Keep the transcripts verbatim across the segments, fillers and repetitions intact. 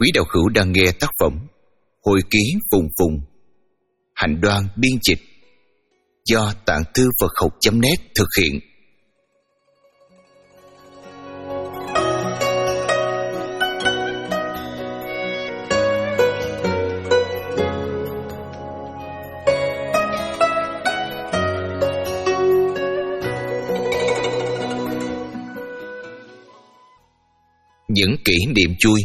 Quý đạo hữu đang nghe tác phẩm Hồi ký Phùng Phùng, Hạnh Đoan biên dịch, do Tạng Thư Phật học chấm net thực hiện. Những kỷ niệm vui.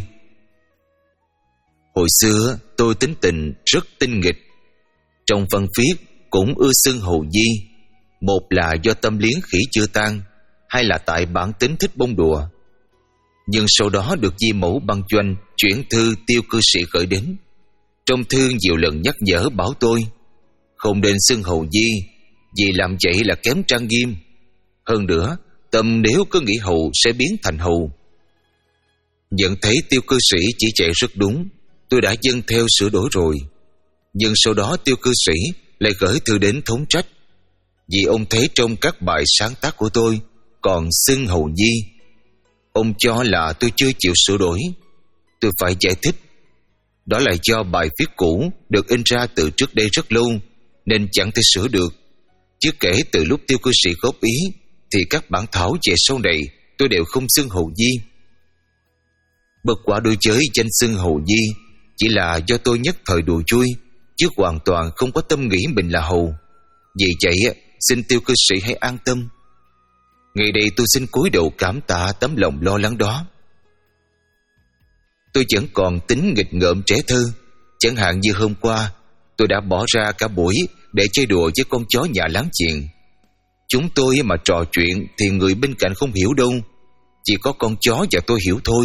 Hồi xưa tôi tính tình rất tinh nghịch, trong văn viết cũng ưa xưng hầu di. Một là do tâm liếng khỉ chưa tan, hai là tại bản tính thích bông đùa. Nhưng sau đó được Di Mẫu Băng Doanh chuyển thư Tiêu cư sĩ gửi đến. Trong thư nhiều lần nhắc nhở bảo tôi không nên xưng hầu di, vì làm vậy là kém trang nghiêm. Hơn nữa, tâm nếu cứ nghĩ hầu sẽ biến thành hầu. Nhận thấy Tiêu cư sĩ chỉ chạy rất đúng, tôi đã dâng theo sửa đổi rồi. Nhưng sau đó Tiêu cư sĩ lại gửi thư đến thống trách, vì ông thấy trong các bài sáng tác của tôi còn xưng hầu di. Ông cho là tôi chưa chịu sửa đổi. Tôi phải giải thích, đó là do bài viết cũ được in ra từ trước đây rất lâu, nên chẳng thể sửa được. Chứ kể từ lúc Tiêu cư sĩ góp ý, thì các bản thảo về sau này tôi đều không xưng hầu di. Bất quả đối với danh xưng hầu di chỉ là do tôi nhất thời đùa vui, chứ hoàn toàn không có tâm nghĩ mình là hầu. Vì vậy xin Tiêu cư sĩ hãy an tâm. Ngày đây tôi xin cúi đầu cảm tạ tấm lòng lo lắng đó. Tôi vẫn còn tính nghịch ngợm trẻ thơ. Chẳng hạn như hôm qua, tôi đã bỏ ra cả buổi để chơi đùa với con chó nhà láng giềng. Chúng tôi mà trò chuyện thì người bên cạnh không hiểu đâu, chỉ có con chó và tôi hiểu thôi.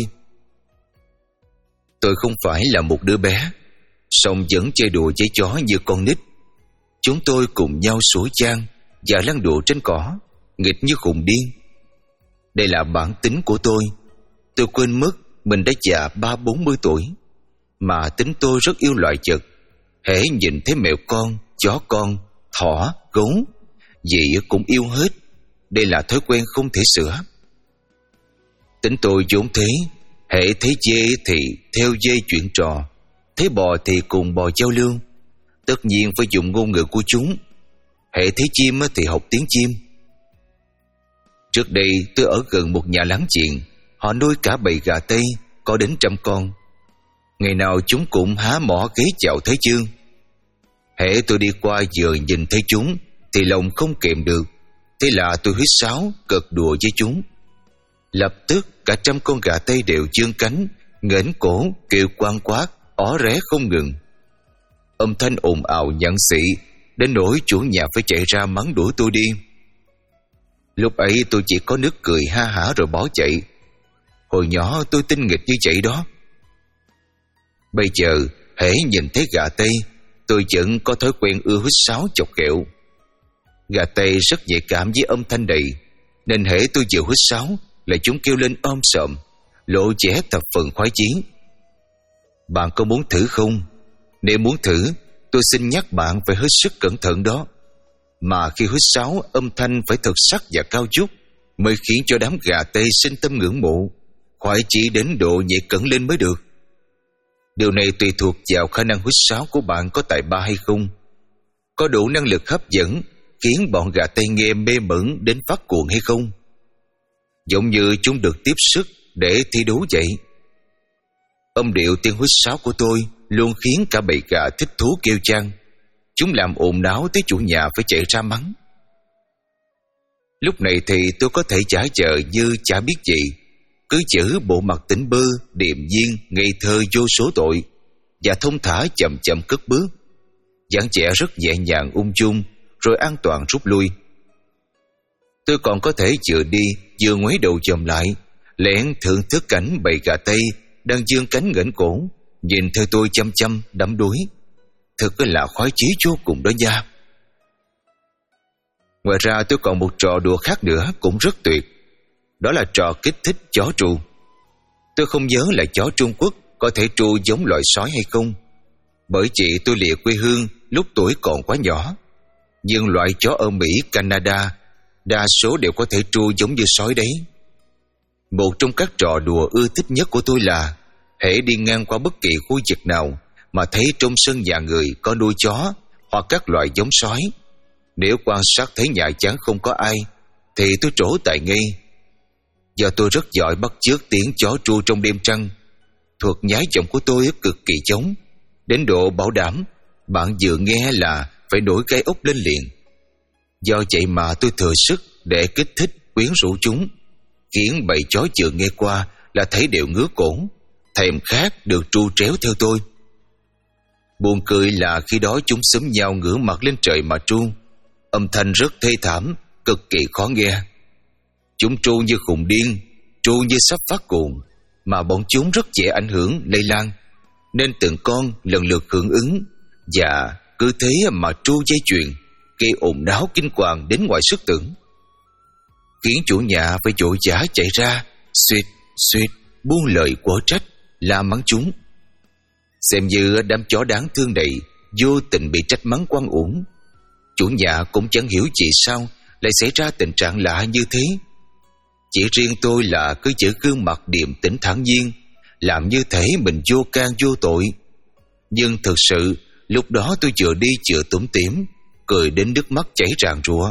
Tôi không phải là một đứa bé, song vẫn chơi đùa với chó như con nít. Chúng tôi cùng nhau sủa chan và lăn đùa trên cỏ, nghịch như khùng điên. Đây là bản tính của tôi. Tôi quên mất mình đã già ba bốn mươi tuổi, mà tính tôi rất yêu loài vật. Hễ nhìn thấy mèo con, chó con, thỏ, gấu, gì cũng yêu hết. Đây là thói quen không thể sửa. Tính tôi vốn thế. Hễ thấy dê thì theo dê chuyện trò, thấy bò thì cùng bò giao lưu. Tất nhiên phải dùng ngôn ngữ của chúng. Hễ thấy chim thì học tiếng chim. Trước đây tôi ở gần một nhà láng giềng, họ nuôi cả bầy gà Tây, có đến trăm con. Ngày nào chúng cũng há mỏ ghé chào Thế Dương. Hễ tôi đi qua vừa nhìn thấy chúng thì lòng không kềm được. Thế là tôi huýt sáo cợt đùa với chúng. Lập tức cả trăm con gà Tây đều dương cánh, nghển cổ, kêu quang quát, ó ré không ngừng. Âm thanh ồn ào nhặng xị, đến nỗi chủ nhà phải chạy ra mắng đuổi tôi đi. Lúc ấy tôi chỉ có nước cười ha hả rồi bỏ chạy. Hồi nhỏ tôi tinh nghịch như vậy đó. Bây giờ hễ nhìn thấy gà Tây, tôi vẫn có thói quen ưa huýt sáo chọc ghẹo. Gà Tây rất nhạy cảm với âm thanh này, nên hễ tôi vừa huýt sáo là chúng kêu lên om sòm, lộ vẻ thập phần khoái chí. Bạn có muốn thử không? Nếu muốn thử, tôi xin nhắc bạn phải hết sức cẩn thận đó. Mà khi huýt sáo, âm thanh phải thật sắc và cao chút, mới khiến cho đám gà Tây sinh tâm ngưỡng mộ, khoái chí đến độ nhảy cẩn lên mới được. Điều này tùy thuộc vào khả năng huýt sáo của bạn có tài ba hay không. Có đủ năng lực hấp dẫn khiến bọn gà Tây nghe mê mẩn đến phát cuồng hay không. Giống như chúng được tiếp sức để thi đấu vậy. Âm điệu tiếng huýt sáo của tôi luôn khiến cả bầy gà thích thú kêu chan. Chúng làm ồn náo tới chủ nhà phải chạy ra mắng. Lúc này thì tôi có thể giả vờ như chả biết gì, cứ giữ bộ mặt tỉnh bơ, điềm nhiên, ngây thơ vô số tội, và thông thả chậm chậm cất bước, dáng vẻ rất nhẹ nhàng ung dung, rồi an toàn rút lui. Tôi còn có thể vừa đi vừa ngoái đầu chồm lại, lén thưởng thức cảnh bầy gà Tây đang dương cánh nghển cổ, nhìn theo tôi chăm chăm đắm đuối. Thật là khoái chí vô cùng đó nha. Ngoài ra tôi còn một trò đùa khác nữa cũng rất tuyệt. Đó là trò kích thích chó tru. Tôi không nhớ là chó Trung Quốc có thể tru giống loài sói hay không, bởi chị tôi lìa quê hương lúc tuổi còn quá nhỏ. Nhưng loại chó ở Mỹ, Canada đa số đều có thể tru giống như sói đấy. Một trong các trò đùa ưa thích nhất của tôi là hễ đi ngang qua bất kỳ khu vực nào mà thấy trong sân nhà người có nuôi chó hoặc các loại giống sói, nếu quan sát thấy nhà chán không có ai thì tôi trổ tài ngay. Do tôi rất giỏi bắt chước tiếng chó tru trong đêm trăng, thuật nhái giọng của tôi cực kỳ giống, đến độ bảo đảm bạn vừa nghe là phải nổi gai ốc lên liền. Do vậy mà tôi thừa sức để kích thích quyến rũ chúng, khiến bầy chó vừa nghe qua là thấy đều ngứa cổ, thèm khát được tru tréo theo tôi. Buồn cười là khi đó chúng xúm nhau ngửa mặt lên trời mà tru, âm thanh rất thê thảm, cực kỳ khó nghe. Chúng tru như khùng điên, tru như sắp phát cuồng, mà bọn chúng rất dễ ảnh hưởng lây lan, nên từng con lần lượt hưởng ứng, và cứ thế mà tru dây chuyền, gây ồn náo kinh hoàng đến ngoài sức tưởng, khiến chủ nhà phải vội vã chạy ra, suýt suýt buông lời quở trách, la mắng chúng. Xem như đám chó đáng thương này vô tình bị trách mắng oan uổng. Chủ nhà cũng chẳng hiểu vì sao lại xảy ra tình trạng lạ như thế. Chỉ riêng tôi là cứ giữ gương mặt điềm tĩnh thản nhiên, làm như thể mình vô can vô tội. Nhưng thực sự lúc đó tôi vừa đi vừa tủm tỉm, cười đến nước mắt chảy ràn rụa.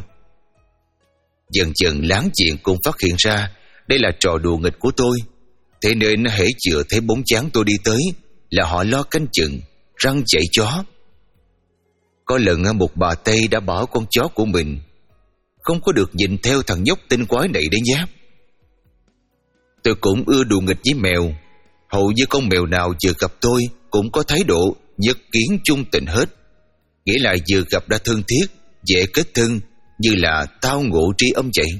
Dần dần láng giềng cũng phát hiện ra đây là trò đùa nghịch của tôi, thế nên hễ vừa thấy bóng dáng tôi đi tới là họ lo canh chừng, răng dậy chó. Có lần một bà Tây đã bảo con chó của mình không có được nhìn theo thằng nhóc tinh quái này đấy nhé. Tôi cũng ưa đùa nghịch với mèo, hầu như con mèo nào vừa gặp tôi cũng có thái độ nhất kiến chung tình hết, nghĩa là vừa gặp đã thân thiết, dễ kết thân, như là tao ngộ tri âm vậy.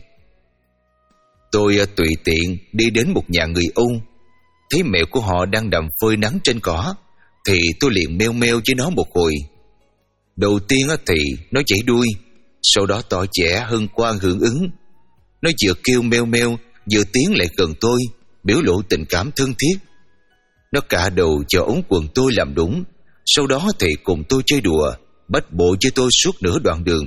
Tôi tùy tiện đi đến một nhà người Âu, thấy mèo của họ đang nằm phơi nắng trên cỏ, thì tôi liền meo meo với nó một hồi. Đầu tiên thì nó chảy đuôi, sau đó tỏ vẻ hân hoan hưởng ứng. Nó vừa kêu meo meo vừa tiến lại gần tôi, biểu lộ tình cảm thân thiết. Nó cạ đầu cho ống quần tôi làm đúng, sau đó thì cùng tôi chơi đùa, bách bộ với tôi suốt nửa đoạn đường.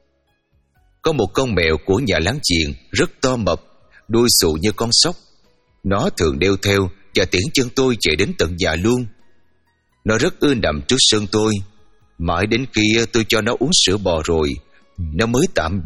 Có một con mèo của nhà láng giềng rất to mập, đuôi xù như con sóc. Nó thường đeo theo và tiễn chân tôi chạy đến tận nhà luôn. Nó rất ưa nằm trước sân tôi, mãi đến khi tôi cho nó uống sữa bò rồi nó mới tạm.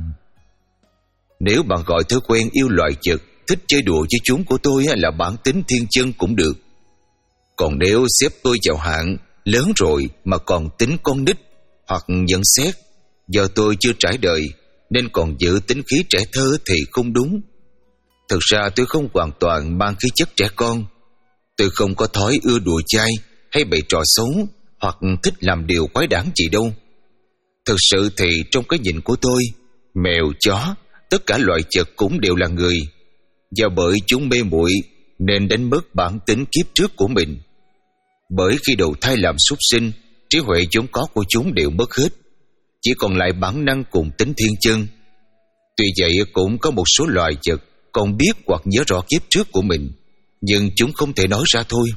Nếu bạn gọi thói quen yêu loài vật, thích chơi đùa với chúng của tôi là bản tính thiên chân cũng được. Còn nếu xếp tôi vào hạng lớn rồi mà còn tính con nít hoặc nhận xét do tôi chưa trải đời nên còn giữ tính khí trẻ thơ thì không đúng. Thực ra tôi không hoàn toàn mang khí chất trẻ con. Tôi không có thói ưa đùa chai hay bày trò xấu hoặc thích làm điều quái đản gì đâu. Thực sự thì trong cái nhìn của tôi, mèo, chó, tất cả loài vật cũng đều là người. Do bởi chúng mê muội nên đánh mất bản tính kiếp trước của mình. Bởi khi đầu thai làm súc sinh, trí huệ vốn có của chúng đều mất hết, chỉ còn lại bản năng cùng tính thiên chân. Tuy vậy cũng có một số loài vật còn biết hoặc nhớ rõ kiếp trước của mình, nhưng chúng không thể nói ra thôi.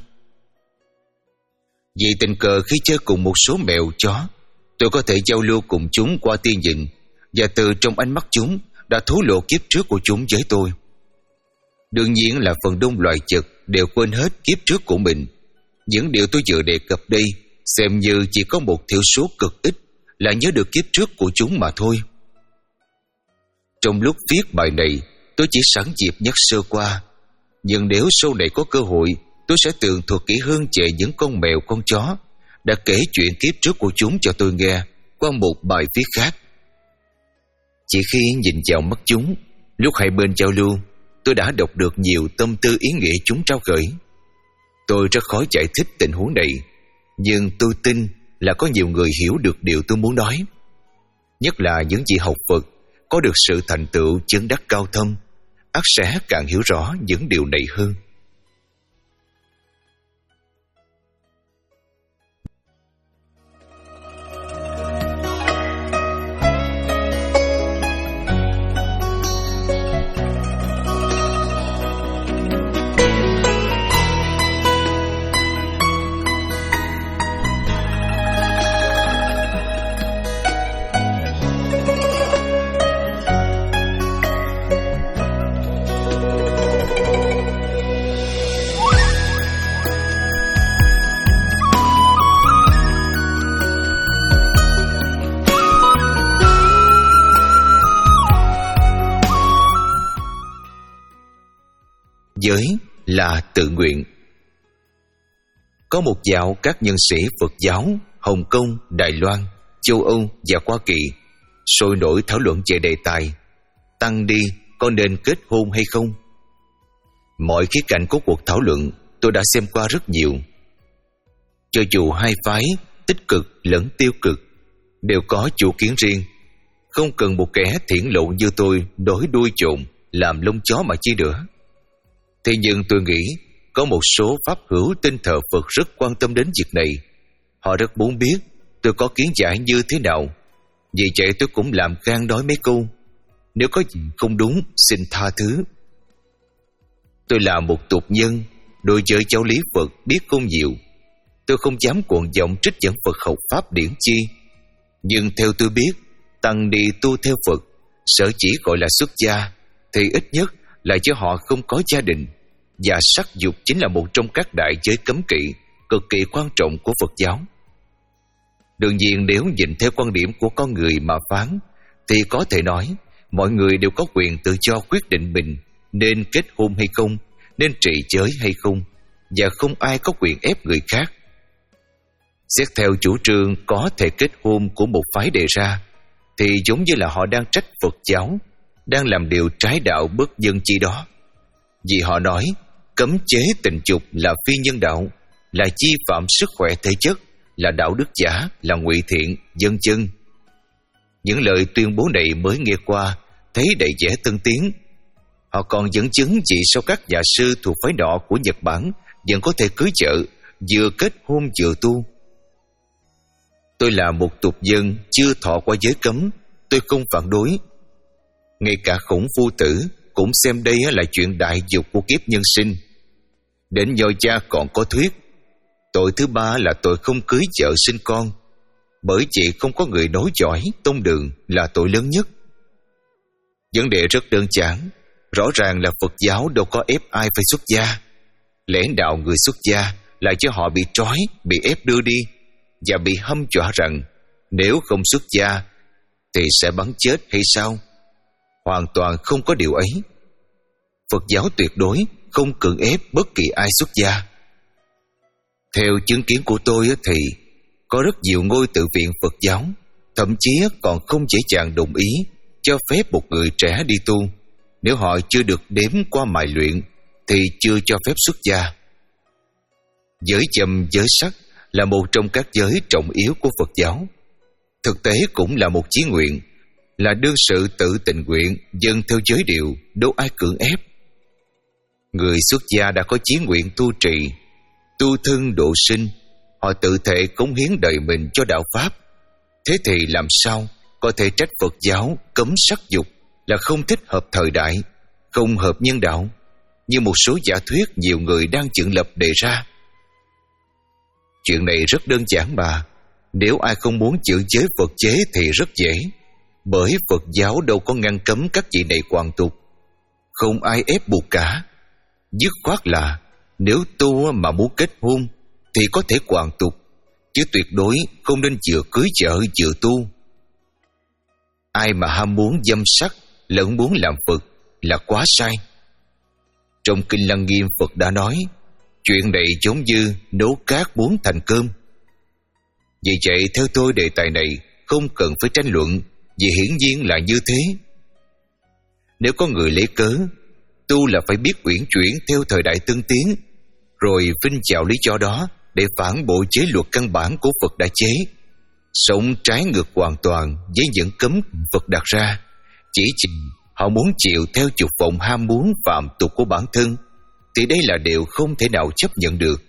Vì tình cờ khi chơi cùng một số mèo chó, tôi có thể giao lưu cùng chúng qua tia nhìn, và từ trong ánh mắt chúng đã thổ lộ kiếp trước của chúng với tôi. Đương nhiên là phần đông loài vật đều quên hết kiếp trước của mình. Những điều tôi vừa đề cập đây xem như chỉ có một thiểu số cực ít là nhớ được kiếp trước của chúng mà thôi. Trong lúc viết bài này, tôi chỉ sẵn dịp nhắc sơ qua, nhưng nếu sau này có cơ hội, tôi sẽ tường thuật kỹ hơn về những con mèo con chó đã kể chuyện kiếp trước của chúng cho tôi nghe qua một bài viết khác. Chỉ khi nhìn vào mắt chúng, lúc hai bên giao lưu, tôi đã đọc được nhiều tâm tư ý nghĩa chúng trao gửi. Tôi rất khó giải thích tình huống này, nhưng tôi tin là có nhiều người hiểu được điều tôi muốn nói. Nhất là những vị học Phật có được sự thành tựu chứng đắc cao thâm, ắt sẽ càng hiểu rõ những điều này hơn. giới là tự nguyện. Có một dạo các nhân sĩ Phật giáo Hồng Kông, Đài Loan, châu Âu và Hoa Kỳ sôi nổi thảo luận về đề tài tăng ni có nên kết hôn hay không. Mọi khía cạnh của cuộc thảo luận tôi đã xem qua rất nhiều. Cho dù hai phái tích cực lẫn tiêu cực đều có chủ kiến riêng, không cần một kẻ thiển lộ như tôi đối đuôi trộn làm lông chó mà chi nữa. Thế nhưng tôi nghĩ có một số pháp hữu tin thờ Phật rất quan tâm đến việc này. Họ rất muốn biết tôi có kiến giải như thế nào. Vì vậy tôi cũng làm gan nói mấy câu. Nếu có gì không đúng, xin tha thứ. Tôi là một tục nhân, đối với giáo lý Phật biết không nhiều. Tôi không dám cuồng vọng trích dẫn Phật học pháp điển chi. Nhưng theo tôi biết, tăng ni tu theo Phật sở chỉ gọi là xuất gia thì ít nhất là cho họ không có gia đình, và sắc dục chính là một trong các đại giới cấm kỵ cực kỳ quan trọng của Phật giáo. Đương nhiên nếu nhìn theo quan điểm của con người mà phán thì có thể nói mọi người đều có quyền tự do quyết định mình nên kết hôn hay không, nên trì giới hay không, và không ai có quyền ép người khác. Xét theo chủ trương có thể kết hôn của một phái đề ra thì giống như là họ đang trách Phật giáo đang làm điều trái đạo bất nhân chi đó. Vì họ nói cấm chế tình dục là phi nhân đạo, là chi phạm sức khỏe thể chất, là đạo đức giả, là ngụy thiện, vân vân. Những lời tuyên bố này mới nghe qua thấy đầy vẻ tân tiến. Họ còn dẫn chứng chỉ sao các nhà sư thuộc phái nọ của Nhật Bản vẫn có thể cưới vợ, vừa kết hôn vừa tu. Tôi là một tục dân chưa thọ qua giới cấm, tôi không phản đối. Ngay cả Khổng Phu Tử cũng xem đây là chuyện đại dục của kiếp nhân sinh. Đến Nho gia còn có thuyết tội thứ ba là tội không cưới vợ sinh con, bởi chỉ không có người nối dõi tông đường là tội lớn nhất. Vấn đề rất đơn giản, rõ ràng là Phật giáo đâu có ép ai phải xuất gia. Lẽ nào người xuất gia là cho họ bị trói, bị ép đưa đi và bị hăm dọa rằng nếu không xuất gia thì sẽ bắn chết hay sao? Hoàn toàn không có điều ấy. Phật giáo tuyệt đối không cưỡng ép bất kỳ ai xuất gia. Theo chứng kiến của tôi thì có rất nhiều ngôi tự viện Phật giáo thậm chí còn không dễ dàng đồng ý cho phép một người trẻ đi tu. Nếu họ chưa được đếm qua mài luyện thì chưa cho phép xuất gia. Giới châm giới sắc là một trong các giới trọng yếu của Phật giáo. Thực tế cũng là một chí nguyện, là đương sự tự tình nguyện dâng theo giới điều, đâu ai cưỡng ép. Người xuất gia đã có chí nguyện tu trì, tu thân độ sinh, họ tự thể cống hiến đời mình cho đạo pháp. Thế thì làm sao có thể trách Phật giáo cấm sắc dục là không thích hợp thời đại, không hợp nhân đạo, như một số giả thuyết nhiều người đang dựng lập đề ra. Chuyện này rất đơn giản mà. Nếu ai không muốn giữ giới Phật chế thì rất dễ, bởi Phật giáo đâu có ngăn cấm các vị này hoàn tục, không ai ép buộc cả. Dứt khoát là nếu tu mà muốn kết hôn thì có thể hoàn tục, chứ tuyệt đối không nên vừa cưới vợ vừa tu. Ai mà ham muốn dâm sắc lẫn muốn làm Phật là quá sai. Trong Kinh Lăng Nghiêm, Phật đã nói chuyện này giống như nấu cát muốn thành cơm. Vì vậy theo tôi đề tài này không cần phải tranh luận, vì hiển nhiên là như thế. Nếu có người lấy cớ tu là phải biết uyển chuyển theo thời đại tân tiến, rồi vinh chào lý do đó để phản bội chế luật căn bản của Phật đã chế, sống trái ngược hoàn toàn với những cấm Phật đặt ra, chỉ chỉ họ muốn chịu theo dục vọng ham muốn phạm tục của bản thân, thì đây là điều không thể nào chấp nhận được.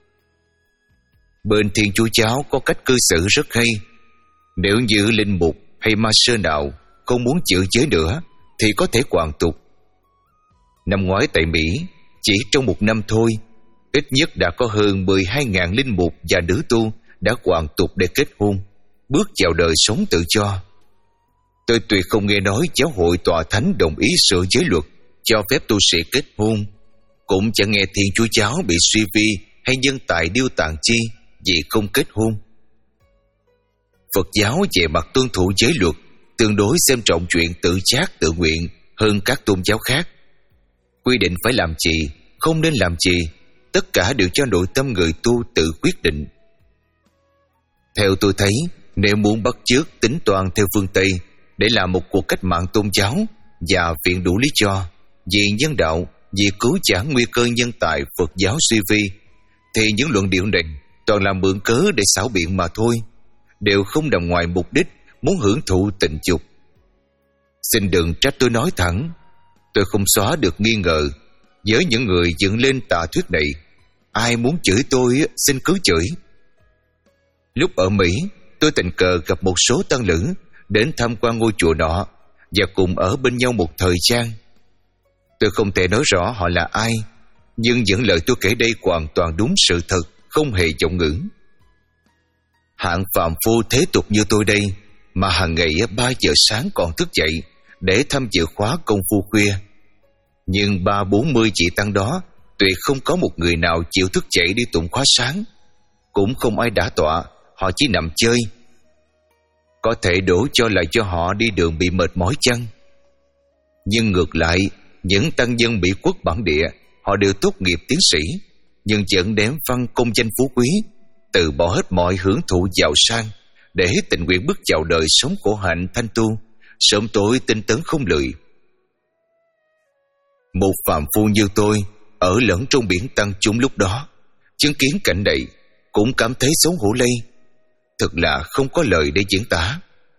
Bên Thiên Chúa giáo có cách cư xử rất hay. Nếu như linh mục hay ma sơ nào không muốn giữ giới nữa thì có thể hoàn tục. Năm ngoái tại Mỹ, chỉ trong một năm thôi, ít nhất đã có hơn mười hai nghìn linh mục và nữ tu đã hoàn tục để kết hôn, bước vào đời sống tự do. Tôi tuyệt không nghe nói giáo hội tòa thánh đồng ý sửa giới luật cho phép tu sĩ kết hôn, cũng chẳng nghe Thiên Chúa giáo bị suy vi hay nhân tài điêu tàn chi vì không kết hôn. Phật giáo về mặt tuân thủ giới luật tương đối xem trọng chuyện tự giác tự nguyện hơn các tôn giáo khác. Quy định phải làm gì không nên làm gì, tất cả đều cho nội tâm người tu tự quyết định. Theo tôi thấy, nếu muốn bắt chước tính toán theo phương Tây để làm một cuộc cách mạng tôn giáo và viện đủ lý do vì nhân đạo, vì cứu chữa nguy cơ nhân tài Phật giáo suy vi, thì những luận điệu này toàn là mượn cớ để xảo biện mà thôi, đều không nằm ngoài mục đích muốn hưởng thụ tình dục. Xin đừng trách tôi nói thẳng, tôi không xóa được nghi ngờ với những người dựng lên tà thuyết này. Ai muốn chửi tôi xin cứ chửi. Lúc ở Mỹ, tôi tình cờ gặp một số tăng lữ đến tham quan ngôi chùa nọ và cùng ở bên nhau một thời gian. Tôi không thể nói rõ họ là ai, nhưng những lời tôi kể đây hoàn toàn đúng sự thật, không hề vọng ngữ. Hạng phàm phu thế tục như tôi đây mà hàng ngày ba giờ sáng còn thức dậy để tham dự khóa công phu khuya. Nhưng ba bốn mươi chị tăng đó tuyệt không có một người nào chịu thức dậy đi tụng khóa sáng, cũng không ai đã tọa, họ chỉ nằm chơi. Có thể đổ cho là cho họ đi đường bị mệt mỏi chăng? Nhưng ngược lại, những tăng nhân bị quốc bản địa, họ đều tốt nghiệp tiến sĩ, nhưng vẫn đếm văn công danh phú quý, từ bỏ hết mọi hưởng thụ giàu sang để tình nguyện bước vào đời sống khổ hạnh thanh tu, sớm tối tinh tấn không lười. Một phàm phu như tôi ở lẫn trong biển tăng chúng lúc đó, chứng kiến cảnh này cũng cảm thấy xấu hổ lây, thật là không có lời để diễn tả.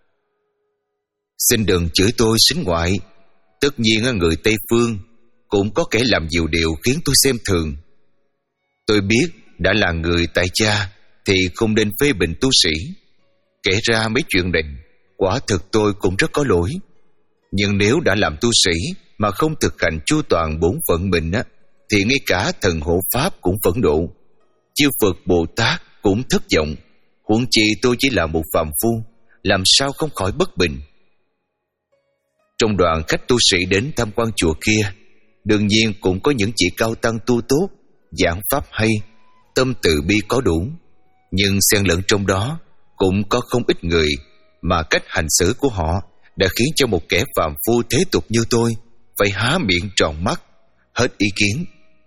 Xin đừng chửi tôi sính ngoại. Tất nhiên người Tây Phương cũng có kẻ làm nhiều điều khiến tôi xem thường. Tôi biết đã là người tại gia thì không nên phê bình tu sĩ. Kể ra mấy chuyện này, quả thực tôi cũng rất có lỗi. Nhưng nếu đã làm tu sĩ mà không thực hành chu toàn bổn phận mình á, thì ngay cả thần hộ pháp cũng phẫn nộ, chư Phật Bồ Tát cũng thất vọng. Huống chi tôi chỉ là một phàm phu, làm sao không khỏi bất bình. Trong đoàn khách tu sĩ đến tham quan chùa kia, đương nhiên cũng có những chị cao tăng tu tốt, giảng pháp hay, tâm từ bi có đủ. Nhưng xen lẫn trong đó cũng có không ít người mà cách hành xử của họ đã khiến cho một kẻ phàm phu thế tục như tôi phải há miệng tròn mắt, hết ý kiến.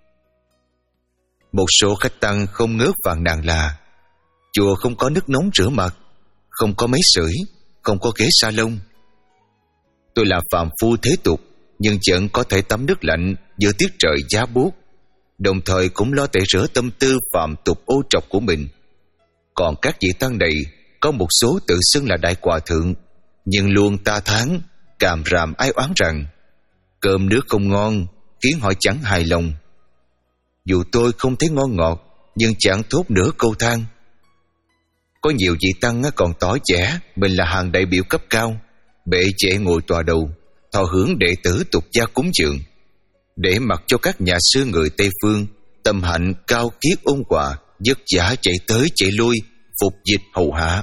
Một số khách tăng không ngớt phàn nàn là chùa không có nước nóng rửa mặt, không có máy sưởi, không có ghế salon. Tôi là phàm phu thế tục, nhưng vẫn có thể tắm nước lạnh giữa tiết trời giá buốt, đồng thời cũng lo tẩy rửa tâm tư phàm tục ô trọc của mình. Còn các vị tăng này có một số tự xưng là đại hòa thượng, nhưng luôn ta thán, càm ràm ai oán rằng cơm nước không ngon, khiến họ chẳng hài lòng. Dù tôi không thấy ngon ngọt, nhưng chẳng thốt nửa câu than. Có nhiều vị tăng còn tỏ vẻ mình là hàng đại biểu cấp cao, bệ trễ ngồi tòa đầu, thọ hưởng đệ tử tục gia cúng dường, để mặc cho các nhà sư người Tây Phương tâm hạnh cao kiết ôn hòa, vất vả chạy tới chạy lui, phục dịch hầu hạ.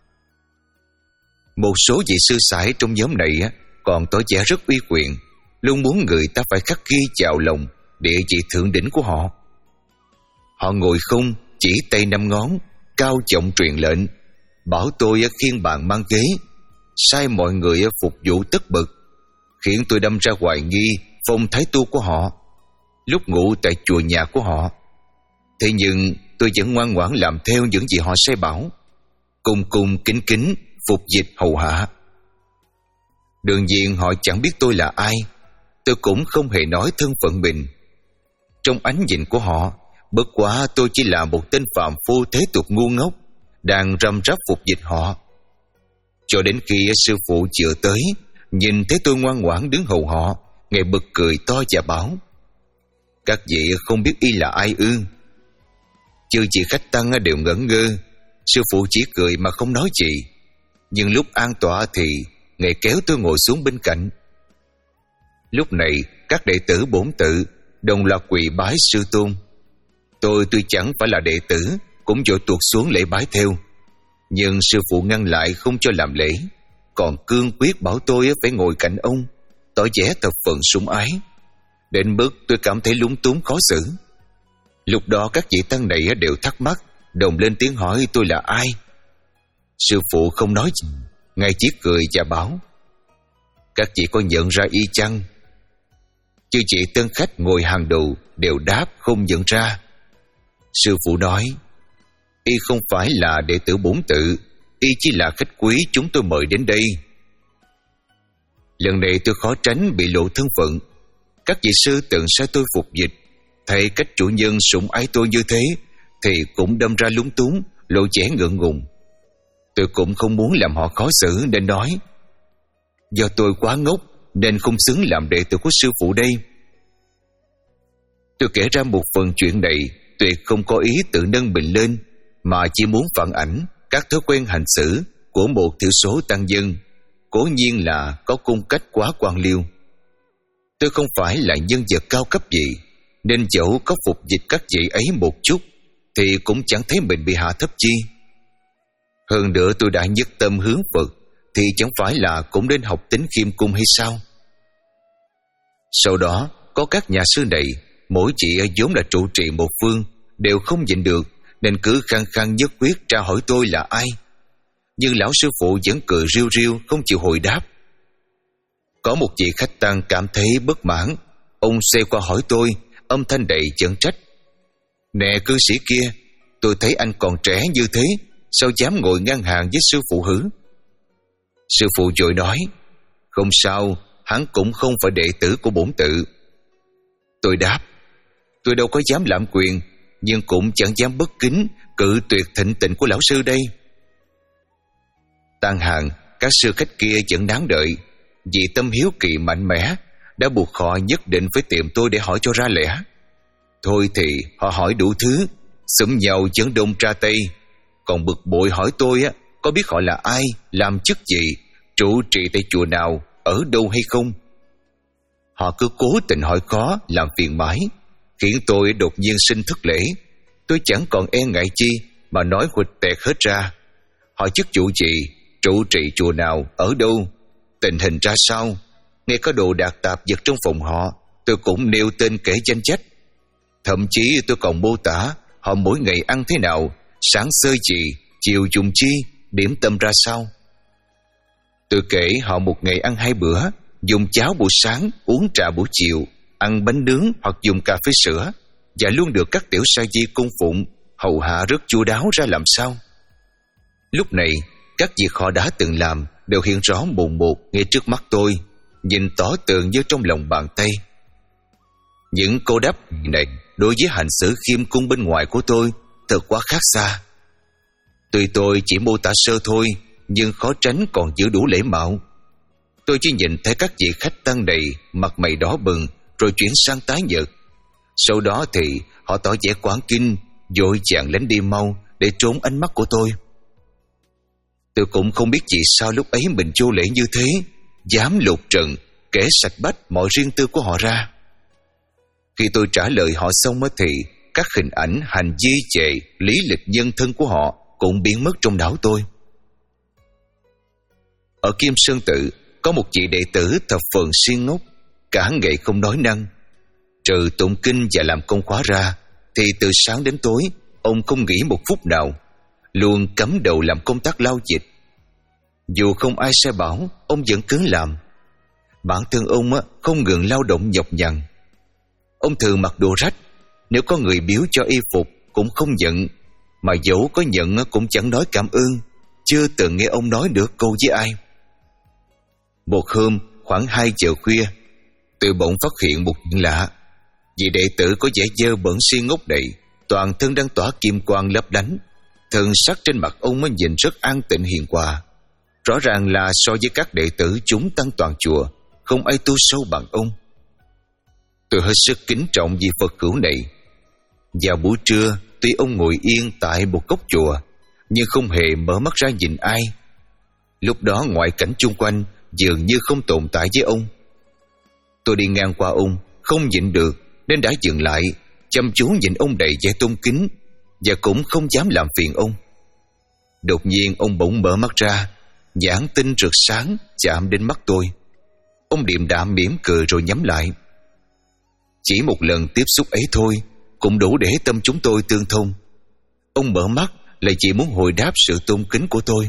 Một số vị sư sãi trong nhóm này còn tỏ vẻ rất uy quyền, luôn muốn người ta phải khắc ghi vào lòng địa vị thượng đỉnh của họ. Họ ngồi không, chỉ tay năm ngón, cao giọng truyền lệnh, bảo tôi khiêng bàn mang ghế, sai mọi người phục vụ tất bật, khiến tôi đâm ra hoài nghi phong thái tu của họ lúc ngủ tại chùa nhà của họ. Thế nhưng tôi vẫn ngoan ngoãn làm theo những gì họ sai bảo, cùng cùng kính kính phục dịch hầu hạ. Đương nhiên họ chẳng biết tôi là ai, tôi cũng không hề nói thân phận mình. Trong ánh nhìn của họ, bất quá tôi chỉ là một tên phàm phu thế tục ngu ngốc đang răm rắp phục dịch họ. Cho đến khi sư phụ chữa tới, nhìn thấy tôi ngoan ngoãn đứng hầu họ, ngài bật cười to và bảo: các vị không biết y là ai ư? Chư chị khách tăng đều ngẩn ngơ. Sư phụ chỉ cười mà không nói gì. Nhưng lúc an tọa thì ngài kéo tôi ngồi xuống bên cạnh. Lúc này các đệ tử bổn tự đồng loạt quỳ bái sư tôn. Tôi tuy chẳng phải là đệ tử, cũng vội tuột xuống lễ bái theo. Nhưng sư phụ ngăn lại không cho làm lễ, còn cương quyết bảo tôi phải ngồi cạnh ông, tỏ vẻ thập phần sủng ái, đến mức tôi cảm thấy lúng túng khó xử. Lúc đó các vị tăng này đều thắc mắc, đồng lên tiếng hỏi tôi là ai. Sư phụ không nói gì, ngài chỉ cười và bảo: các vị có nhận ra y chăng? Chư chị tân khách ngồi hàng đầu đều đáp không nhận ra. Sư phụ nói: Y không phải là đệ tử Bổn Tự, Y chỉ là khách quý chúng tôi mời đến đây. Lần này tôi khó tránh bị lộ thân phận. Các vị sư từng sai tôi phục dịch, thấy cách chủ nhân sủng ái tôi như thế thì cũng đâm ra lúng túng, lộ vẻ ngượng ngùng. Tôi cũng không muốn làm họ khó xử nên nói: Do tôi quá ngốc nên không xứng làm đệ tử của sư phụ đây. Tôi kể ra một phần chuyện này tuyệt không có ý tự nâng mình lên, mà chỉ muốn phản ảnh các thói quen hành xử của một thiểu số tăng nhân, cố nhiên là có cung cách quá quan liêu. Tôi không phải là nhân vật cao cấp gì, nên dẫu có phục dịch các vị ấy một chút thì cũng chẳng thấy mình bị hạ thấp chi. Hơn nữa tôi đã nhất tâm hướng Phật thì chẳng phải là cũng nên học tính khiêm cung hay sao? Sau đó có các nhà sư này, mỗi chị vốn là trụ trì một phương, đều không nhịn được nên cứ khăng khăng nhất quyết tra hỏi tôi là ai. Nhưng lão sư phụ vẫn cười riu riu không chịu hồi đáp. Có một vị khách tăng cảm thấy bất mãn, ông xoay qua hỏi tôi, âm thanh đầy giận trách: Nè cư sĩ kia, tôi thấy anh còn trẻ như thế, sao dám ngồi ngang hàng với sư phụ hử? Sư phụ vội nói: Không sao, hắn cũng không phải đệ tử của Bổn Tự. Tôi đáp: Tôi đâu có dám lạm quyền, nhưng cũng chẳng dám bất kính cự tuyệt thịnh tình của lão sư đây. Tan hàng, các sư khách kia vẫn đáng đợi, vì tâm hiếu kỳ mạnh mẽ đã buộc họ nhất định phải tìm tôi để hỏi cho ra lẽ. Thôi thì họ hỏi đủ thứ, xúm nhau chấn đông tra tây, còn bực bội hỏi tôi á có biết họ là ai, làm chức gì, trụ trì tại chùa nào, ở đâu hay không. Họ cứ cố tình hỏi khó, làm phiền mãi, khiến tôi đột nhiên sinh thất lễ. Tôi chẳng còn e ngại chi mà nói huỵch tẹt hết ra. Hỏi chức vụ gì, trụ trì chùa nào, ở đâu, tình hình ra sao. Nghe có đồ đạc tạp vật trong phòng họ, tôi cũng nêu tên kể danh sách. Thậm chí tôi còn mô tả họ mỗi ngày ăn thế nào, sáng xơi gì, chiều dùng chi, điểm tâm ra sao. Tôi kể họ một ngày ăn hai bữa, dùng cháo buổi sáng, uống trà buổi chiều, ăn bánh nướng hoặc dùng cà phê sữa, và luôn được các tiểu sa di cung phụng hầu hạ rất chu đáo ra làm sao. Lúc này các việc họ đã từng làm đều hiện rõ mồn một ngay trước mắt tôi, nhìn tỏ tường như trong lòng bàn tay. Những câu đáp này đối với hành xử khiêm cung bên ngoài của tôi thật quá khác xa. Tuy tôi chỉ mô tả sơ thôi, nhưng khó tránh còn giữ đủ lễ mạo. Tôi chỉ nhìn thấy các vị khách tăng này mặt mày đỏ bừng rồi chuyển sang tái nhợt. Sau đó thì họ tỏ vẻ quán kinh, vội vàng lánh đi mau để trốn ánh mắt của tôi. Tôi cũng không biết vì sao lúc ấy mình vô lễ như thế, dám lột trần kể sạch bách mọi riêng tư của họ ra. Khi tôi trả lời họ xong thì các hình ảnh hành vi về lý lịch nhân thân của họ cũng biến mất trong não tôi. Ở Kim Sơn Tự có một vị đệ tử thập phần siêng ngốc, cả ngày không nói năng. Trừ tụng kinh và làm công khóa ra thì từ sáng đến tối ông không nghỉ một phút nào, luôn cắm đầu làm công tác lao dịch. Dù không ai sai bảo, ông vẫn cứ làm. Bản thân ông không ngừng lao động nhọc nhằn. Ông thường mặc đồ rách, nếu có người biếu cho y phục cũng không nhận, mà dẫu có nhận cũng chẳng nói cảm ơn, chưa từng nghe ông nói được câu với ai. Một hôm khoảng hai giờ khuya, tôi bỗng phát hiện một chuyện lạ. Vị đệ tử có vẻ dơ bẩn si ngốc đầy, toàn thân đang tỏa kim quang lấp lánh. Thần sắc trên mặt ông mới nhìn rất an tịnh hiền hòa. Rõ ràng là so với các đệ tử chúng tăng toàn chùa, không ai tu sâu bằng ông. Tôi hết sức kính trọng vị Phật hữu này. Vào buổi trưa, tuy ông ngồi yên tại một góc chùa, nhưng không hề mở mắt ra nhìn ai. Lúc đó ngoại cảnh chung quanh dường như không tồn tại với ông. Tôi đi ngang qua ông, không nhịn được nên đã dừng lại, chăm chú nhìn ông đầy vẻ tôn kính, và cũng không dám làm phiền ông. Đột nhiên ông bỗng mở mắt ra, nhãn tinh rực sáng chạm đến mắt tôi. Ông điềm đạm mỉm cười rồi nhắm lại. Chỉ một lần tiếp xúc ấy thôi cũng đủ để tâm chúng tôi tương thông. Ông mở mắt là chỉ muốn hồi đáp sự tôn kính của tôi.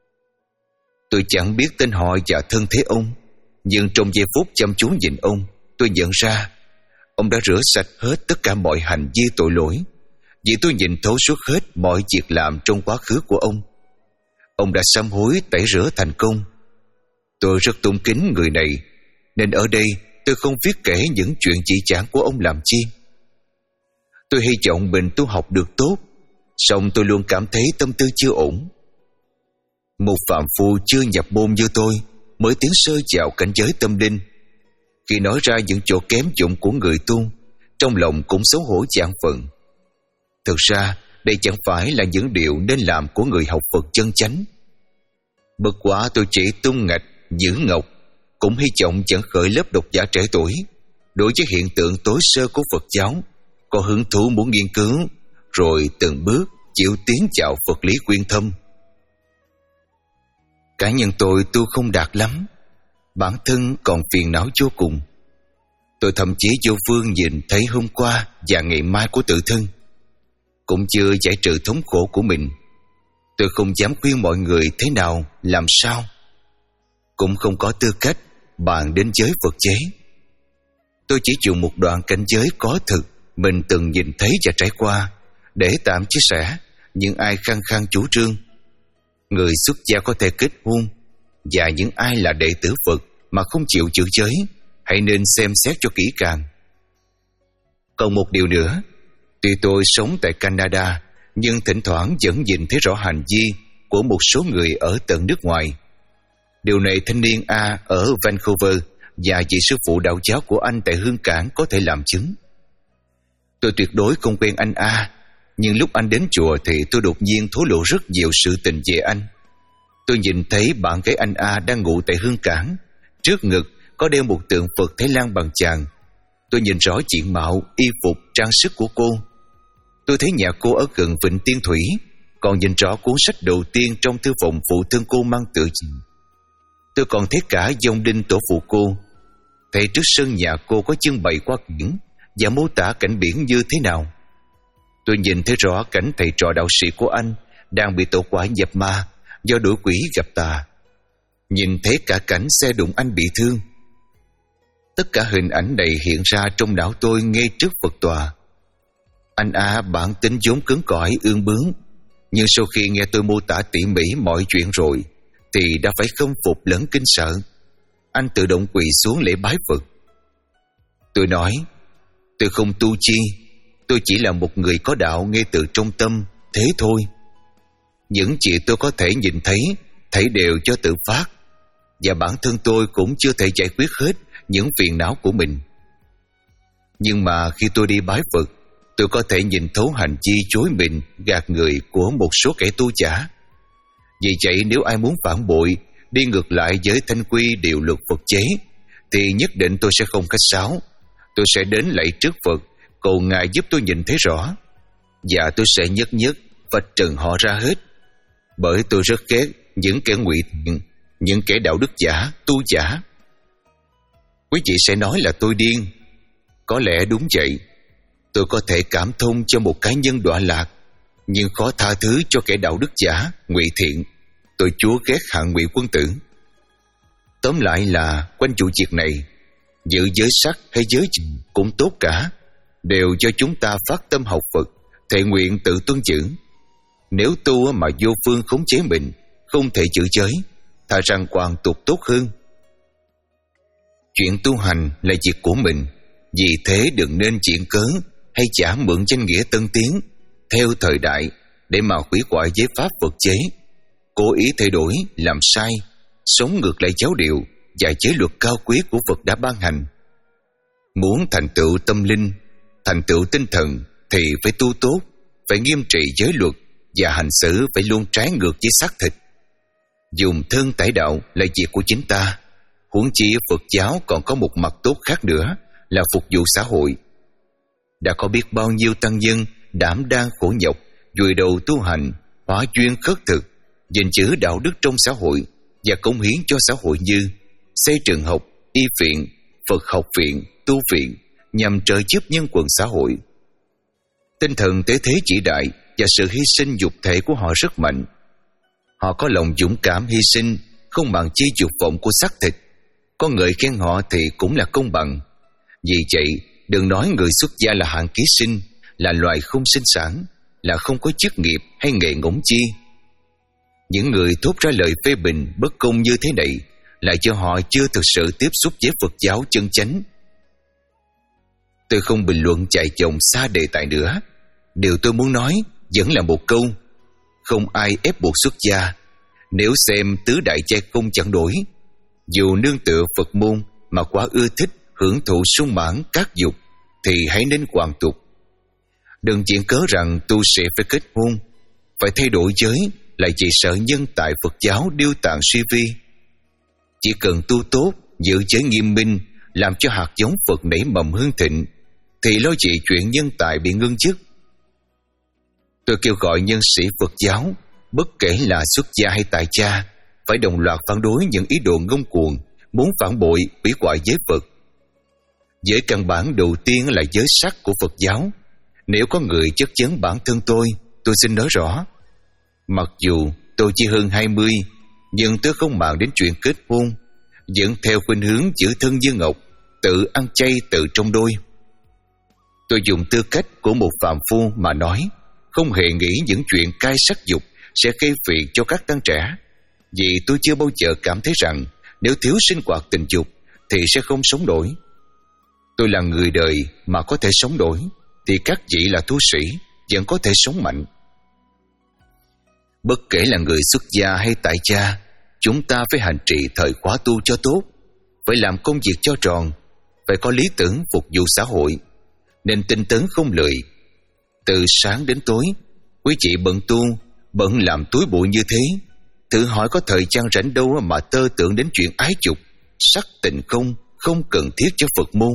Tôi chẳng biết tên họ và thân thế ông, nhưng trong giây phút chăm chú nhìn ông, tôi nhận ra ông đã rửa sạch hết tất cả mọi hành vi tội lỗi, vì tôi nhìn thấu suốt hết mọi việc làm trong quá khứ của ông. Ông đã sám hối tẩy rửa thành công. Tôi rất tôn kính người này, nên ở đây tôi không viết kể những chuyện chỉ chản của ông làm chi. Tôi hy vọng mình tu học được tốt, song tôi luôn cảm thấy tâm tư chưa ổn. Một phàm phu chưa nhập môn như tôi mới tiến sơ vào cảnh giới tâm linh. Khi nói ra những chỗ kém dụng của người tu, trong lòng cũng xấu hổ vạn phần. Thực ra đây chẳng phải là những điều nên làm của người học Phật chân chánh. Bất quá tôi chỉ tung ngạch giữ ngọc, cũng hy vọng dẫn khởi lớp độc giả trẻ tuổi đối với hiện tượng tối sơ của Phật giáo có hứng thú muốn nghiên cứu, rồi từng bước chịu tiến vào Phật lý quyên thâm. Cá nhân tôi tu không đạt lắm, bản thân còn phiền não vô cùng. Tôi thậm chí vô phương nhìn thấy hôm qua và ngày mai của tự thân, cũng chưa giải trừ thống khổ của mình. Tôi không dám khuyên mọi người thế nào làm sao, cũng không có tư cách bàn đến giới Phật chế. Tôi chỉ dùng một đoạn cảnh giới có thực mình từng nhìn thấy và trải qua để tạm chia sẻ những ai khăng khăng chủ trương người xuất gia có thể kết hôn, và những ai là đệ tử Phật mà không chịu giữ giới hãy nên xem xét cho kỹ càng. Còn một điều nữa, tuy tôi sống tại Canada, nhưng thỉnh thoảng vẫn nhìn thấy rõ hành vi của một số người ở tận nước ngoài. Điều này thanh niên A ở Vancouver và vị sư phụ đạo giáo của anh tại Hương Cảng có thể làm chứng. Tôi tuyệt đối không quen anh A, nhưng lúc anh đến chùa thì tôi đột nhiên thổ lộ rất nhiều sự tình về anh. Tôi nhìn thấy bạn gái anh A đang ngủ tại Hương Cảng, trước ngực có đeo một tượng Phật Thái Lan bằng chàng. Tôi nhìn rõ diện mạo, y phục, trang sức của cô. Tôi thấy nhà cô ở gần Vịnh Tiên Thủy, còn nhìn rõ cuốn sách đầu tiên trong thư phòng phụ thân cô mang tựa. Tôi còn thấy cả dòng đinh tổ phụ cô. Thấy trước sân nhà cô có trưng bày qua kiển và mô tả cảnh biển như thế nào. Tôi nhìn thấy rõ cảnh thầy trò đạo sĩ của anh đang bị tổ quả nhập ma do đuổi quỷ gặp tà. Nhìn thấy cả cảnh xe đụng anh bị thương. Tất cả hình ảnh này hiện ra trong não tôi ngay trước Phật tòa. Anh A bản tính vốn cứng cỏi ương bướng, nhưng sau khi nghe tôi mô tả tỉ mỉ mọi chuyện rồi thì đã phải khâm phục lẫn kinh sợ. Anh tự động quỳ xuống lễ bái Phật. Tôi nói, tôi không tu chi, tôi chỉ là một người có đạo ngay từ trong tâm, thế thôi. Những gì tôi có thể nhìn thấy, thấy đều do tự phát, và bản thân tôi cũng chưa thể giải quyết hết những phiền não của mình. Nhưng mà khi tôi đi bái Phật, tôi có thể nhìn thấu hành vi chối mình, gạt người của một số kẻ tu giả. Vì vậy nếu ai muốn phản bội, đi ngược lại với thanh quy điều luật Phật chế, thì nhất định tôi sẽ không khách sáo. Tôi sẽ đến lạy trước Phật, cầu Ngài giúp tôi nhìn thấy rõ, và tôi sẽ nhất nhất vạch trần họ ra hết. Bởi tôi rất ghét những kẻ ngụy thiện, những kẻ đạo đức giả, tu giả. Quý vị sẽ nói là tôi điên. Có lẽ đúng vậy. Tôi có thể cảm thông cho một cá nhân đọa lạc, nhưng khó tha thứ cho kẻ đạo đức giả, ngụy thiện. Tôi chúa ghét hạng ngụy quân tử. Tóm lại là quanh chủ việc này, giữ giới sắc hay giới chừng cũng tốt cả, đều do chúng ta phát tâm học Phật, thệ nguyện tự tuân giữ. Nếu tu mà vô phương khống chế mình, không thể giữ giới, thà rằng hoàn tục tốt hơn. Chuyện tu hành là việc của mình, vì thế đừng nên chuyện cớ hay giả mượn danh nghĩa tân tiến theo thời đại để mà hủy hoại giới pháp Phật chế, cố ý thay đổi, làm sai, sống ngược lại giáo điệu và giới luật cao quý của Phật đã ban hành. Muốn thành tựu tâm linh, thành tựu tinh thần thì phải tu tốt, phải nghiêm trị giới luật, và hành xử phải luôn trái ngược với xác thịt. Dùng thân tải đạo là việc của chính ta. Huống chi Phật giáo còn có một mặt tốt khác nữa là phục vụ xã hội. Đã có biết bao nhiêu tăng nhân đảm đang khổ nhọc, vùi đầu tu hành, hóa duyên khất thực, gìn giữ đạo đức trong xã hội và cống hiến cho xã hội như xây trường học, y viện, Phật học viện, tu viện nhằm trợ giúp nhân quần xã hội. Tinh thần tế thế chỉ đại và sự hy sinh dục thể của họ rất mạnh. Họ có lòng dũng cảm hy sinh, không màng chi dục vọng của xác thịt. Có người khen họ thì cũng là công bằng. Vì vậy, đừng nói người xuất gia là hạng ký sinh, là loài không sinh sản, là không có chức nghiệp hay nghề ngỗng chi. Những người thốt ra lời phê bình bất công như thế này là do họ chưa thực sự tiếp xúc với Phật giáo chân chánh. Tôi không bình luận chạy chồng xa đề tài nữa. Điều tôi muốn nói vẫn là một câu: không ai ép buộc xuất gia. Nếu xem tứ đại giai không chẳng đổi, dù nương tựa Phật môn mà quá ưa thích hưởng thụ sung mãn các dục, thì hãy nên hoàn tục. Đừng chuyện cớ rằng tu sĩ phải kết hôn, phải thay đổi giới, lại chỉ sợ nhân tại Phật giáo điêu tàn suy vi. Chỉ cần tu tốt, giữ giới nghiêm minh, làm cho hạt giống Phật nảy mầm hương thịnh, thì lo gì chuyện nhân tài bị ngưng chức. Tôi kêu gọi nhân sĩ Phật giáo, bất kể là xuất gia hay tại gia, phải đồng loạt phản đối những ý đồ ngông cuồng, muốn phản bội, hủy hoại giới Phật. Giới căn bản đầu tiên là giới sắc của Phật giáo. Nếu có người chất vấn bản thân tôi, tôi xin nói rõ: mặc dù tôi chỉ hơn hai mươi, nhưng tôi không màng đến chuyện kết hôn, vẫn theo khuynh hướng giữ thân như ngọc, tự ăn chay tự trong đôi. Tôi dùng tư cách của một phàm phu mà nói, không hề nghĩ những chuyện cai sắc dục sẽ gây phiền cho các tăng trẻ, vì tôi chưa bao giờ cảm thấy rằng nếu thiếu sinh hoạt tình dục thì sẽ không sống nổi. Tôi là người đời mà có thể sống nổi, thì các vị là tu sĩ vẫn có thể sống mạnh. Bất kể là người xuất gia hay tại gia, chúng ta phải hành trì thời khóa tu cho tốt, phải làm công việc cho tròn, phải có lý tưởng phục vụ xã hội, nên tinh tấn không lười. Từ sáng đến tối, quý chị bận tu, bận làm túi bụi như thế, thử hỏi có thời gian rảnh đâu mà tơ tưởng đến chuyện ái dục, sắc tình không, không cần thiết cho Phật môn.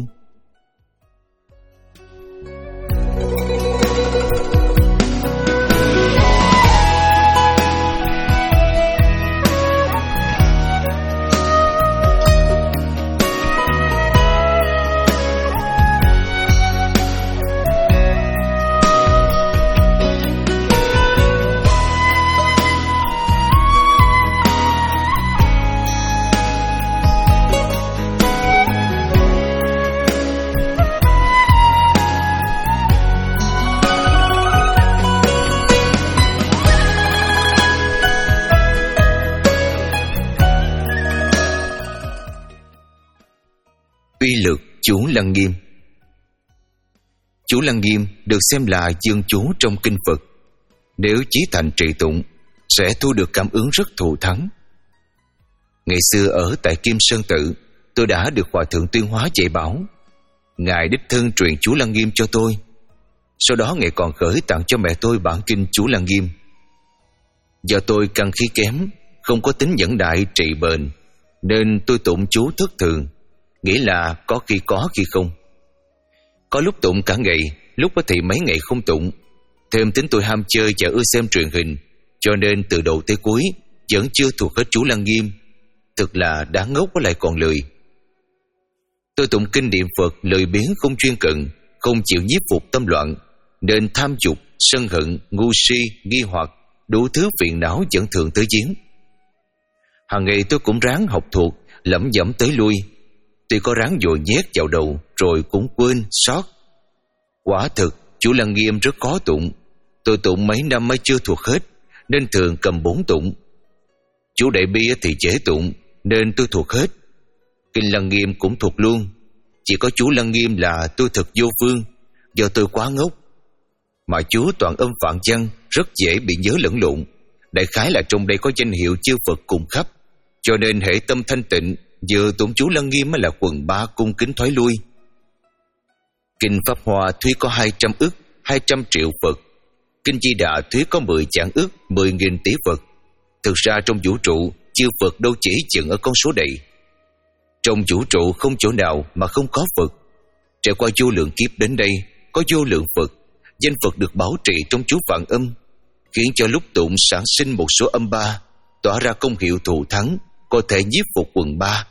Uy lực chú Lăng Nghiêm. Chú Lăng Nghiêm được xem là dương chú trong kinh Phật. Nếu chí thành trì tụng, sẽ thu được cảm ứng rất thù thắng. Ngày xưa ở tại Kim Sơn Tự, tôi đã được Hòa Thượng Tuyên Hóa dạy bảo. Ngài đích thân truyền chú Lăng Nghiêm cho tôi. Sau đó Ngài còn khởi tặng cho mẹ tôi bản kinh chú Lăng Nghiêm. Do tôi căn khí kém, không có tính nhẫn đại trị bền, nên tôi tụng chú thất thường, nghĩa là có khi có khi không. Có lúc tụng cả ngày, lúc thì mấy ngày không tụng. Thêm tính tôi ham chơi và ưa xem truyền hình, cho nên từ đầu tới cuối vẫn chưa thuộc hết chú Lăng Nghiêm. Thực là đáng ngốc lại còn lười. Tôi tụng kinh niệm Phật lười biếng không chuyên cận, không chịu nhiếp phục tâm loạn, nên tham dục, sân hận, ngu si, nghi hoặc, đủ thứ phiền não vẫn thường tới giếng. Hàng ngày tôi cũng ráng học thuộc, lẩm nhẩm tới lui. Tuy có ráng dội nhét vào đầu rồi cũng quên, sót. Quả thực chú Lăng Nghiêm rất khó tụng. Tôi tụng mấy năm mới chưa thuộc hết, nên thường cầm bốn tụng. Chú Đại Bi thì dễ tụng, nên tôi thuộc hết. Kinh Lăng Nghiêm cũng thuộc luôn. Chỉ có chú Lăng Nghiêm là tôi thực vô phương, do tôi quá ngốc. Mà chú toàn âm phạn văn, rất dễ bị nhớ lẫn lộn. Đại khái là trong đây có danh hiệu chư Phật cùng khắp, cho nên hệ tâm thanh tịnh, vừa tụng chú Lăng Nghiêm mới là quần ba cung kính thoái lui. Kinh Pháp Hoa thuyết có hai trăm ức, hai trăm triệu Phật. Kinh Di Đà thuyết có mười vạn ức, mười nghìn tỷ Phật. Thực ra trong vũ trụ, chư Phật đâu chỉ chừng ở con số đầy. Trong vũ trụ không chỗ nào mà không có Phật. Trải qua vô lượng kiếp đến đây, có vô lượng Phật. Danh Phật được bảo trì trong chú Vạn Âm, khiến cho lúc tụng sản sinh một số âm ba, tỏa ra công hiệu thù thắng, có thể nhiếp phục quần ba.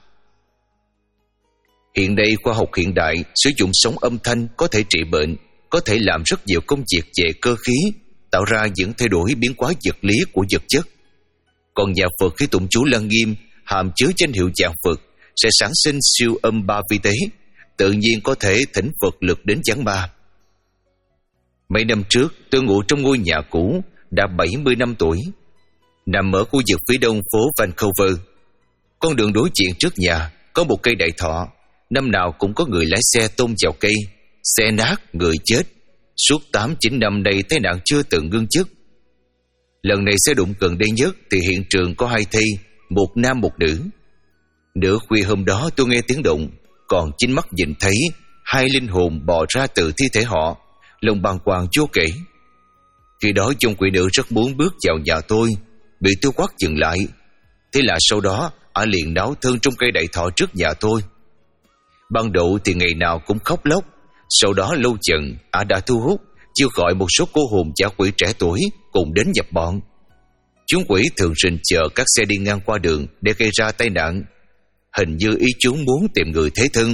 Hiện nay khoa học hiện đại sử dụng sóng âm thanh có thể trị bệnh, có thể làm rất nhiều công việc về cơ khí, tạo ra những thay đổi biến hóa vật lý của vật chất. Còn nhà Phật khi tụng chú Lăng Nghiêm hàm chứa danh hiệu dạng Phật sẽ sản sinh siêu âm ba vi tế, tự nhiên có thể thỉnh Phật lực đến giáng ma. Mấy năm trước tôi ngủ trong ngôi nhà cũ đã bảy mươi năm tuổi, nằm ở khu vực phía đông phố Vancouver. Con đường đối diện trước nhà có một cây đại thọ, năm nào cũng có người lái xe tông vào cây, xe nát, người chết. Suốt tám chín năm nay tai nạn chưa từng ngưng chức. Lần này xe đụng gần đây nhất thì hiện trường có hai thi, một nam một nữ. Nửa khuya hôm đó tôi nghe tiếng động, còn chính mắt nhìn thấy hai linh hồn bò ra từ thi thể họ, lòng bàng hoàng vô kể. Khi đó chung quỷ nữ rất muốn bước vào nhà tôi, bị tôi quát dừng lại. Thế là sau đó ả liền náo thân trong cây đại thọ trước nhà tôi. Ban đầu thì ngày nào cũng khóc lóc, sau đó lâu dần ả đã thu hút, chiêu gọi một số cô hồn giả quỷ trẻ tuổi cùng đến nhập bọn. Chúng quỷ thường rình chờ các xe đi ngang qua đường để gây ra tai nạn. Hình như ý chúng muốn tìm người thế thân.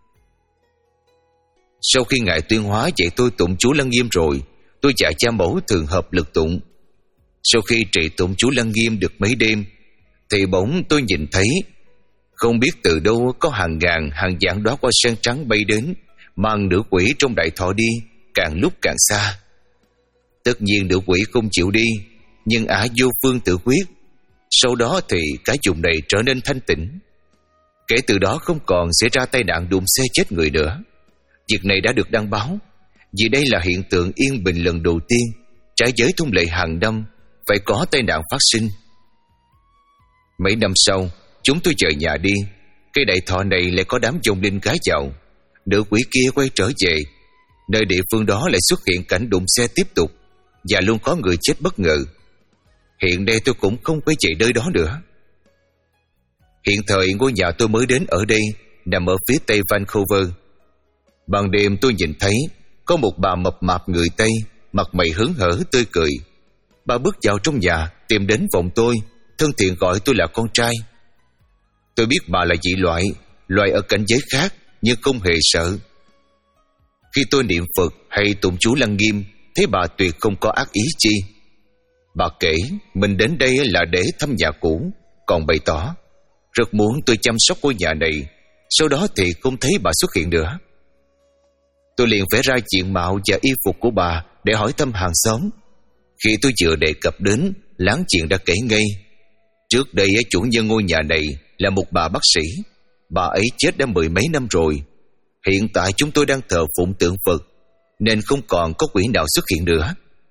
Sau khi ngài tuyên hóa dạy tôi tụng chú Lăng Nghiêm rồi, tôi và cha mẫu thường hợp lực tụng. Sau khi trì tụng chú Lăng Nghiêm được mấy đêm, thì bỗng tôi nhìn thấy không biết từ đâu có hàng ngàn hàng vạn đóa hoa sen trắng bay đến, mang nữ quỷ trong đại thọ đi, càng lúc càng xa. Tất nhiên nữ quỷ không chịu đi, nhưng ả vô phương tự quyết. Sau đó thì cả vùng này trở nên thanh tĩnh. Kể từ đó không còn xảy ra tai nạn đụng xe chết người nữa. Việc này đã được đăng báo, vì đây là hiện tượng yên bình lần đầu tiên trái giới thông lệ hàng năm phải có tai nạn phát sinh. Mấy năm sau, chúng tôi chờ nhà đi, cây đại thọ này lại có đám vong linh gái vào. Nữ quỷ kia quay trở về, nơi địa phương đó lại xuất hiện cảnh đụng xe tiếp tục, và luôn có người chết bất ngờ. Hiện đây tôi cũng không quay về nơi đó nữa. Hiện thời ngôi nhà tôi mới đến ở đây nằm ở phía tây Vancouver. Ban đêm tôi nhìn thấy có một bà mập mạp người Tây, mặt mày hớn hở tươi cười. Bà bước vào trong nhà, tìm đến phòng tôi, thân thiện gọi tôi là con trai. Tôi biết bà là dị loại, loại ở cảnh giới khác, nhưng không hề sợ. Khi tôi niệm Phật hay tụng chú Lăng Nghiêm, thấy bà tuyệt không có ác ý chi. Bà kể mình đến đây là để thăm nhà cũ, còn bày tỏ rất muốn tôi chăm sóc ngôi nhà này. Sau đó thì không thấy bà xuất hiện nữa. Tôi liền vẽ ra diện mạo và y phục của bà để hỏi thăm hàng xóm. Khi tôi vừa đề cập đến, láng giềng đã kể ngay. Trước đây chủ nhân ngôi nhà này là một bà bác sĩ. Bà ấy chết đã mười mấy năm rồi. Hiện tại chúng tôi đang thờ phụng tượng Phật, nên không còn có quỷ nào xuất hiện nữa.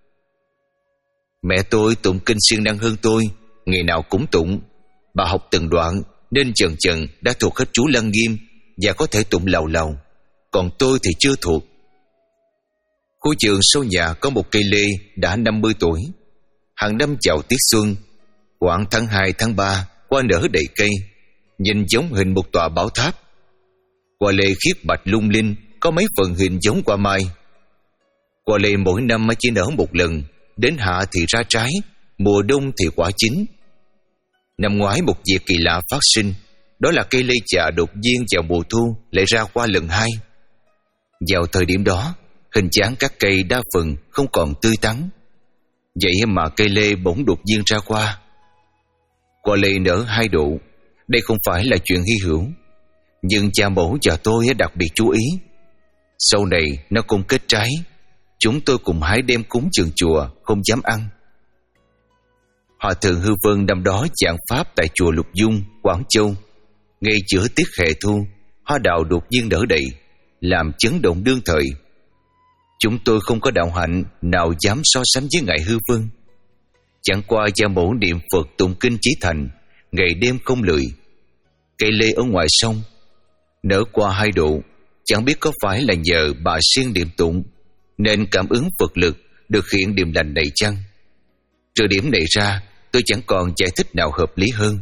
Mẹ tôi tụng kinh siêng năng hơn tôi, ngày nào cũng tụng. Bà học từng đoạn nên dần dần đã thuộc hết chú Lăng Nghiêm và có thể tụng lầu lầu. Còn tôi thì chưa thuộc. Khu vườn sau nhà có một cây lê đã năm mươi tuổi. Hàng năm vào tiết xuân, khoảng tháng hai tháng ba, hoa nở đầy cây, nhìn giống hình một tòa bảo tháp. Hoa lê khiết bạch lung linh, có mấy phần hình giống hoa mai. Hoa lê mỗi năm chỉ nở một lần, đến hạ thì ra trái, mùa đông thì quả chín. Năm ngoái một việc kỳ lạ phát sinh, đó là cây lê già đột nhiên vào mùa thu lại ra hoa lần hai. Vào thời điểm đó, hình dáng các cây đa phần không còn tươi tắn. Vậy mà cây lê bỗng đột nhiên ra hoa. Hoa lê nở hai độ, đây không phải là chuyện hy hữu, nhưng cha mẫu và tôi đặc biệt chú ý. Sau này nó cũng kết trái, chúng tôi cùng hái đem cúng trường chùa, không dám ăn. Hòa thượng Hư Vân năm đó giảng pháp tại chùa Lục Dung, Quảng Châu. Ngay giữa tiết hè thu, hoa đào đột nhiên nở đầy, làm chấn động đương thời. Chúng tôi không có đạo hạnh nào dám so sánh với ngài Hư Vân. Chẳng qua cha mẫu niệm Phật tụng kinh chí thành, ngày đêm không lười. Cây lê ở ngoài sông nở qua hai độ, chẳng biết có phải là nhờ bà siêng niệm tụng nên cảm ứng Phật lực được hiện điềm lành này chăng? Trừ điểm này ra, tôi chẳng còn giải thích nào hợp lý hơn.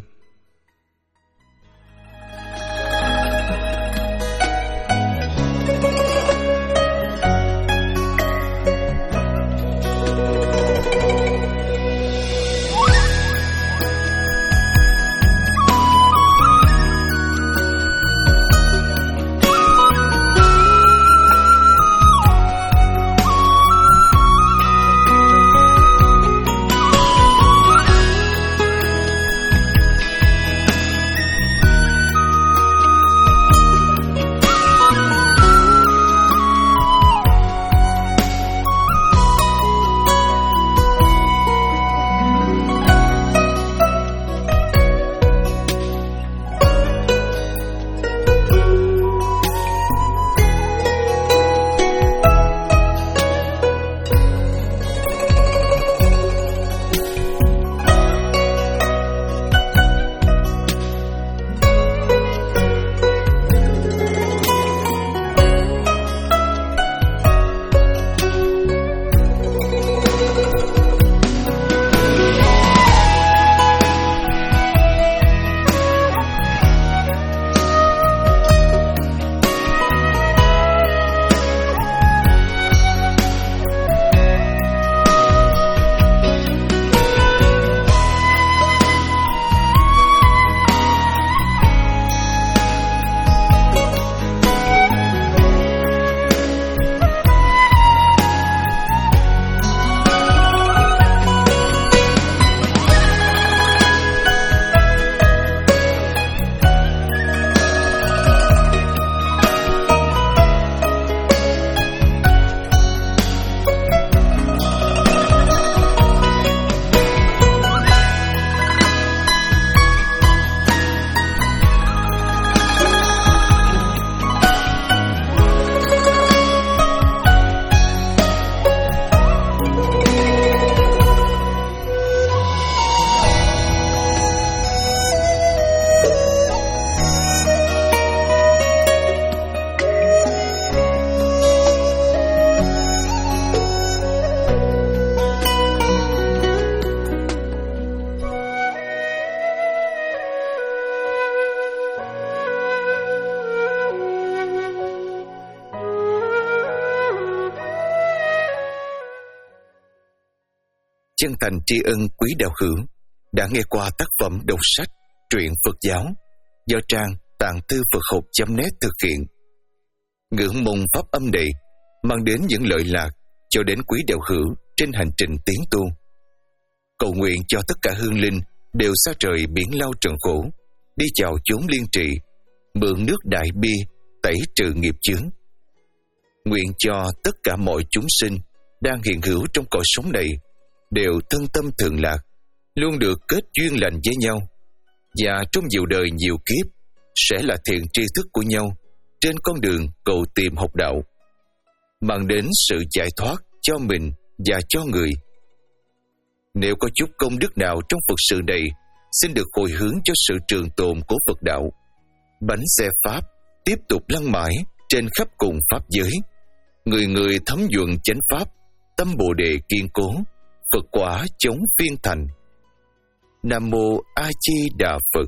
chân thành tri ân quý đạo hữu đã nghe qua tác phẩm đọc sách truyện Phật giáo do trang tạng thư Phật học chấm net thực hiện. Ngưỡng mong pháp âm này mang đến những lợi lạc cho đến quý đạo hữu trên hành trình tiến tu. Cầu nguyện cho tất cả hương linh đều xa trời biển lao trần khổ, đi chào chốn liên trị, mượn nước đại bi tẩy trừ nghiệp chướng. Nguyện cho tất cả mọi chúng sinh đang hiện hữu trong cõi sống này đều thân tâm thường lạc, luôn được kết duyên lành với nhau, và trong nhiều đời nhiều kiếp sẽ là thiện tri thức của nhau trên con đường cầu tìm học đạo, mang đến sự giải thoát cho mình và cho người. Nếu có chút công đức nào trong Phật sự này, xin được hồi hướng cho sự trường tồn của Phật đạo. Bánh xe Pháp tiếp tục lăn mãi trên khắp cùng Pháp giới. Người người thấm nhuận chánh Pháp, tâm Bồ Đề kiên cố, Phật quả chống phiên thành. Nam Mô A Di Đà Phật.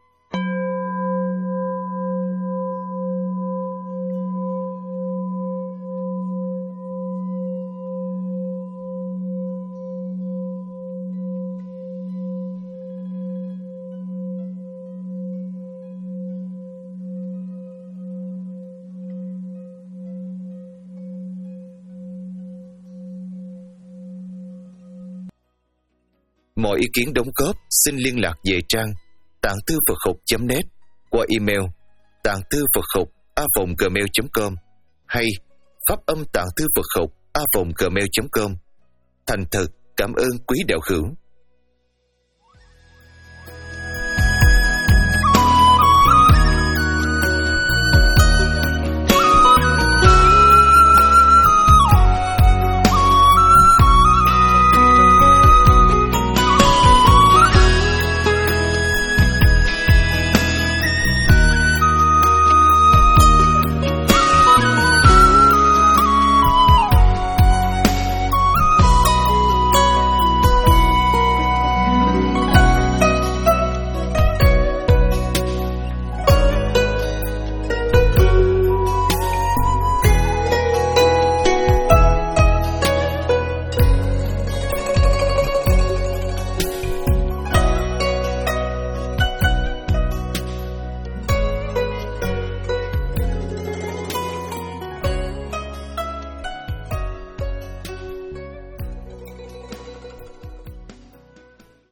Mọi ý kiến đóng góp xin liên lạc về trang tạng thư Phật học chấm net qua email tạng thư Phật học a vòng gmail chấm com hay pháp âm tạng thư Phật học a vòng gmail chấm com. Thành thật cảm ơn quý đạo hữu.